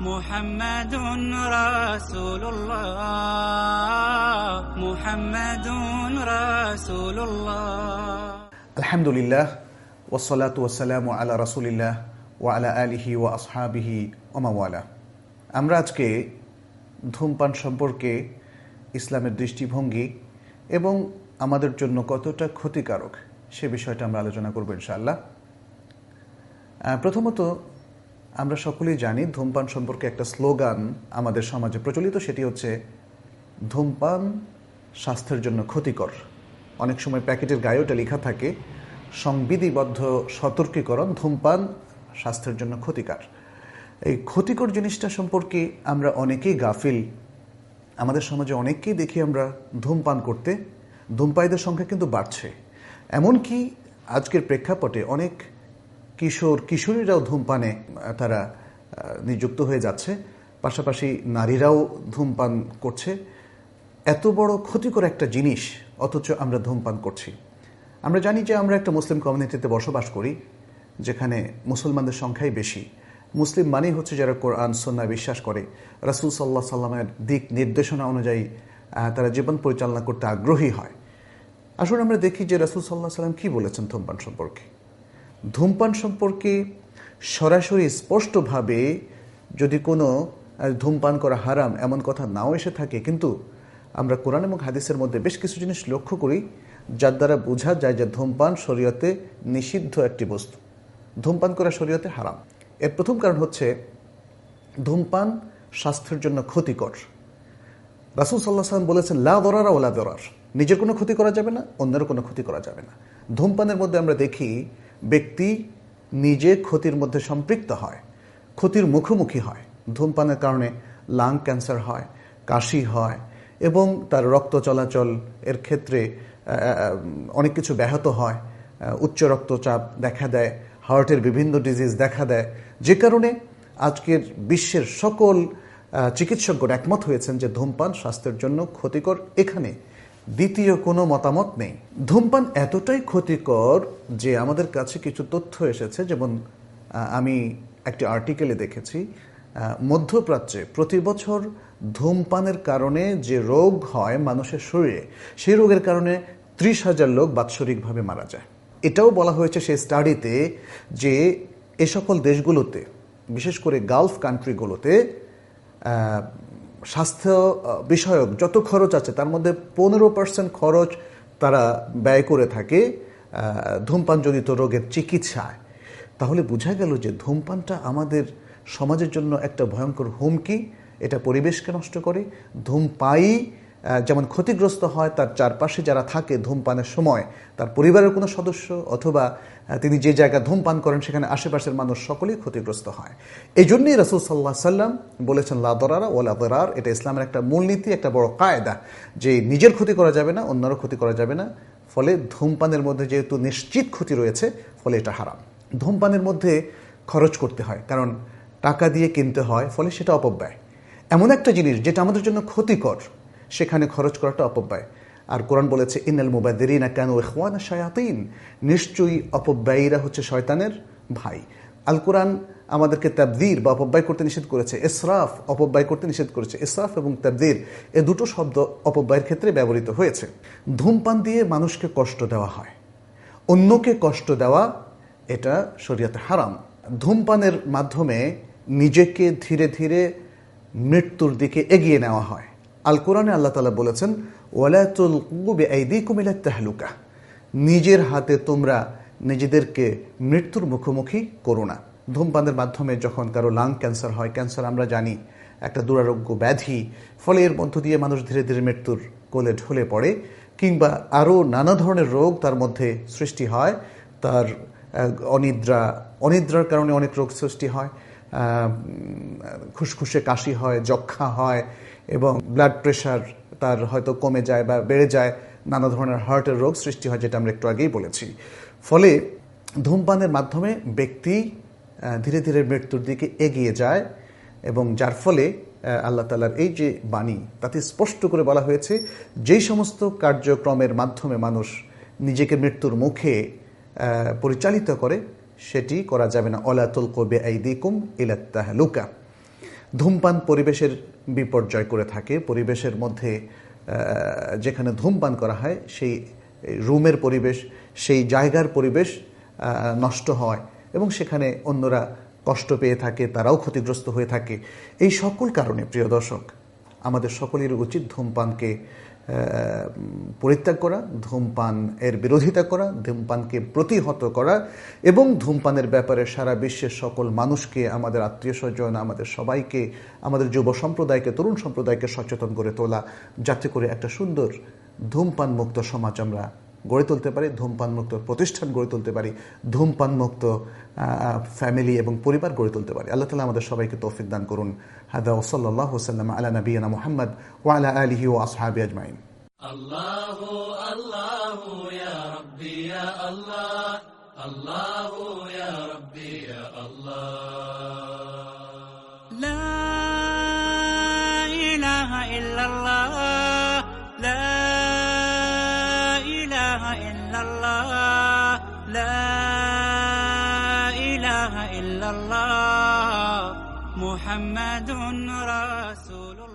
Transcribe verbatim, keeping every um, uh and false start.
মুহাম্মাদুন রাসূলুল্লাহ মুহাম্মাদুন রাসূলুল্লাহ। আলহামদুলিল্লাহ ওয়াসসালাতু ওয়াসসালামু আলা রাসূলিল্লাহ ওয়া আলা আলিহি ওয়া আসহাবিহি ওয়া মাওয়ালা। আমরা আজকে ধূমপান সম্পর্কে ইসলামের দৃষ্টিভঙ্গি এবং আমাদের জন্য কতটা ক্ষতিকারক সে বিষয়টা আমরা আলোচনা করব ইনশাআল্লাহ। প্রথমত আমরা সকলেই জানি ধূমপান সম্পর্কে একটা স্লোগান আমাদের সমাজে প্রচলিত, সেটি হচ্ছে ধূমপান স্বাস্থ্যের জন্য ক্ষতিকর। অনেক সময় প্যাকেটের গায়ে ওটা লেখা থাকে সংবিধিবদ্ধ সতর্কীকরণ, ধূমপান স্বাস্থ্যের জন্য ক্ষতিকর। এই ক্ষতিকর জিনিসটা সম্পর্কে আমরা অনেকেই গাফিল। আমাদের সমাজে অনেককেই দেখি আমরা ধূমপান করতে, ধূমপায়ীদের সংখ্যা কিন্তু বাড়ছে। এমনকি আজকের প্রেক্ষাপটে অনেক কিশোর কিশোরীরাও ধূমপানে তারা নিযুক্ত হয়ে যাচ্ছে, পাশাপাশি নারীরাও ধূমপান করছে। এত বড় ক্ষতিকর একটা জিনিস অথচ আমরা ধূমপান করছি। আমরা জানি যে আমরা একটা মুসলিম কমিউনিটিতে বসবাস করি, যেখানে মুসলমানদের সংখ্যাই বেশি। মুসলিম মানেই হচ্ছে যারা কোরআন সুন্নাহ বিশ্বাস করে, রাসূল সাল্লাল্লাহু আলাইহি সাল্লামের দিক নির্দেশনা অনুযায়ী তারা জীবন পরিচালনা করতে আগ্রহী হয়। আসলে আমরা দেখি যে রাসূল সাল্লাল্লাহু আলাইহি সাল্লাম কী বলেছেন ধূমপান সম্পর্কে। ধূমপান সম্পর্কে সরাসরি স্পষ্টভাবে যদি কোনো ধূমপান করা হারাম এমন কথা নাও এসে থাকে, কিন্তু আমরা কোরআন এবং হাদিসের মধ্যে বেশ কিছু জিনিস লক্ষ্য করি যার দ্বারা বোঝা যায় যে ধূমপান শরীয়তে নিষিদ্ধ একটি বস্তু, ধূমপান করা শরীয়তে হারাম। এর প্রথম কারণ হচ্ছে ধূমপান স্বাস্থ্যের জন্য ক্ষতিকর। রাসূল সাল্লাল্লাহু আলাইহি ওয়াসাল্লাম বলেছেন লা দরারা ওয়ালা দরার, নিজের কোনো ক্ষতি করা যাবে না, অন্যের কোনো ক্ষতি করা যাবে না। ধূমপানের মধ্যে আমরা দেখি ব্যক্তি নিজে ক্ষতির মধ্যে সম্পৃক্ত হয়, ক্ষতির মুখোমুখি হয়। ধূমপানের কারণে লাং ক্যান্সার হয়, কাশি হয় এবং তার রক্ত চলাচল এর ক্ষেত্রে অনেক কিছু ব্যাহত হয়, উচ্চ রক্তচাপ দেখা দেয়, হার্টের বিভিন্ন ডিজিজ দেখা দেয়, যে কারণে আজকের বিশ্বের সকল চিকিৎসকগণ একমত হয়েছেন যে ধূমপান স্বাস্থ্যের জন্য ক্ষতিকর। এখানে দ্বিতীয় কোনো মতামত নেই। ধূমপান এতটাই ক্ষতিকর যে আমাদের কাছে কিছু তথ্য এসেছে, যেমন আমি একটি আর্টিকেলে দেখেছি মধ্যপ্রাচ্যে প্রতি বছর ধূমপানের কারণে যে রোগ হয় মানুষের শরীরে, সেই রোগের কারণে ত্রিশ হাজার লোক বাৎসরিকভাবে মারা যায়। এটাও বলা হয়েছে সেই স্টাডিতে যে এ সকল দেশগুলোতে, বিশেষ করে গালফ কান্ট্রিগুলোতে স্বাস্থ্য বিষয়ক যত খরচ আছে তার মধ্যে পনেরো পার্সেন্ট খরচ তারা ব্যয় করে থাকে ধূমপানজনিত রোগের চিকিৎসায়। তাহলে বোঝা গেল যে ধূমপানটা আমাদের সমাজের জন্য একটা ভয়ঙ্কর হুমকি। এটা পরিবেশকে নষ্ট করে। ধূমপায়ী যেমন ক্ষতিগ্রস্ত হয়, তার চারপাশে যারা থাকে ধূমপানের সময়, তার পরিবারের কোনো সদস্য অথবা তিনি যে জায়গায় ধূমপান করেন সেখানে আশেপাশের মানুষ সকলেই ক্ষতিগ্রস্ত হয়। এই জন্যই রাসূল সাল্লাল্লাহু আলাইহি সাল্লাম বলেছেন লা দরারা ওয়ালা দিরার। এটা ইসলামের একটা মূলনীতি, একটা বড় কায়দা যে নিজের ক্ষতি করা যাবে না, অন্যেরও ক্ষতি করা যাবে না। ফলে ধূমপানের মধ্যে যেহেতু নিশ্চিত ক্ষতি রয়েছে, ফলে এটা হারাম। ধূমপানের মধ্যে খরচ করতে হয়, কারণ টাকা দিয়ে কিনতে হয়, ফলে সেটা অপব্যয়। এমন একটা জিনিস যেটা আমাদের জন্য ক্ষতিকর, সেখানে খরচ করাটা অপব্যয়। আর কোরআন বলেছে ইন্নাল মুবাযযিরিনা কানু ইখওয়ানা শায়াতিন, নিশ্চয়ই অপব্যয়ীরা হচ্ছে শয়তানের ভাই। আল কোরআন আমাদেরকে তাবযীর বা অপব্যয় করতে নিষেধ করেছে, ইসরাফ অপব্যয় করতে নিষেধ করেছে। ইসরাফ এবং তাবযীর এ দুটো শব্দ অপব্যয়ের ক্ষেত্রে ব্যবহৃত হয়েছে। ধূমপান দিয়ে মানুষকে কষ্ট দেওয়া হয়, অন্যকে কষ্ট দেওয়া এটা শরীয়তে হারাম। ধূমপানের মাধ্যমে নিজেকে ধীরে ধীরে মৃত্যুর দিকে এগিয়ে নেওয়া হয়। আল কোরআনে আল্লাহ তাআলা বলেছেন ওয়ালা তুলকু বিআইদিকুম ইলা তাহলুকা, নিজের হাতে তোমরা নিজেদেরকে মৃত্যুর মুখোমুখি করো না। ধূমপানের মাধ্যমে যখন কারো লাং ক্যান্সার হয়, ক্যান্সার আমরা জানি একটা দুরারোগ্য ব্যাধি, ফলে এর মধ্য দিয়ে মানুষ ধীরে ধীরে মৃত্যুর কোলে ঢলে পড়ে, কিংবা আরও নানা ধরনের রোগ তার মধ্যে সৃষ্টি হয়। তার অনিদ্রা, অনিদ্রার কারণে অনেক রোগ সৃষ্টি হয়, খুসখুসে কাশি হয়, যক্ষা হয় এবং ব্লাড প্রেশার তার হয়তো কমে যায় বা বেড়ে যায়, নানা ধরনের হার্টের রোগ সৃষ্টি হয়, যেটা আমরা একটু আগেই বলেছি। ফলে ধূমপানের মাধ্যমে ব্যক্তি ধীরে ধীরে মৃত্যুর দিকে এগিয়ে যায় এবং যার ফলে আল্লাহ তাআলার এই যে বাণী তাতে স্পষ্ট করে বলা হয়েছে যেই সমস্ত কার্যক্রমের মাধ্যমে মানুষ নিজেকে মৃত্যুর মুখে পরিচালিত করে সেটি করা যাবে না। ওয়ালা তুলকু বিআইদিকুম ইলা তাহলুকা। ধূমপান পরিবেশের বিপর্যয় করে থাকে। পরিবেশের মধ্যে যেখানে ধূমপান করা হয় সেই রুমের পরিবেশ, সেই জায়গার পরিবেশ নষ্ট হয় এবং সেখানে অন্যরা কষ্ট পেয়ে থাকে, তারাও ক্ষতিগ্রস্ত হয়ে থাকে। এই সকল কারণে প্রিয় দর্শক, আমাদের সকলের উচিত ধূমপানকে পরিত্যাগ করা, ধূমপান এর বিরোধিতা করা, ধূমপানকে প্রতিহত করা এবং ধূমপানের ব্যাপারে সারা বিশ্বের সকল মানুষকে, আমাদের আত্মীয় স্বজন, আমাদের সবাইকে, আমাদের যুব সম্প্রদায়কে, তরুণ সম্প্রদায়কে সচেতন করে তোলা, যাতে করে একটা সুন্দর ধূমপান মুক্ত সমাজ আমরা গড়ে তুলতে পারি, ধূমপান মুক্ত প্রতিষ্ঠান গড়ে তুলতে পারি, ধূমপান মুক্ত ফ্যামিলি এবং পরিবার গড়ে তুলতে পারি। আল্লাহ তাআলা আমাদের সবাইকে তৌফিক দান করুন। হাদা ওয়া সাল্লাল্লাহু ওয়াসাল্লাম আলা নবিয়িনা মুহাম্মদ ওয়া আলা আলিহি ওয়া আসহাবিহি আজমাইন। আল্লাহু আল্লাহু ইয়া রাব্বি ইয়া আল্লাহ, আল্লাহু ইয়া রাব্বি ইয়া আল্লাহ। লা ইলাহা ইল্লাল্লাহ, লা ইলাহা ইল্লাল্লাহ, লা ইলাহা ইল্লাল্লাহ, মুহাম্মাদুর রাসূলুল্লাহ।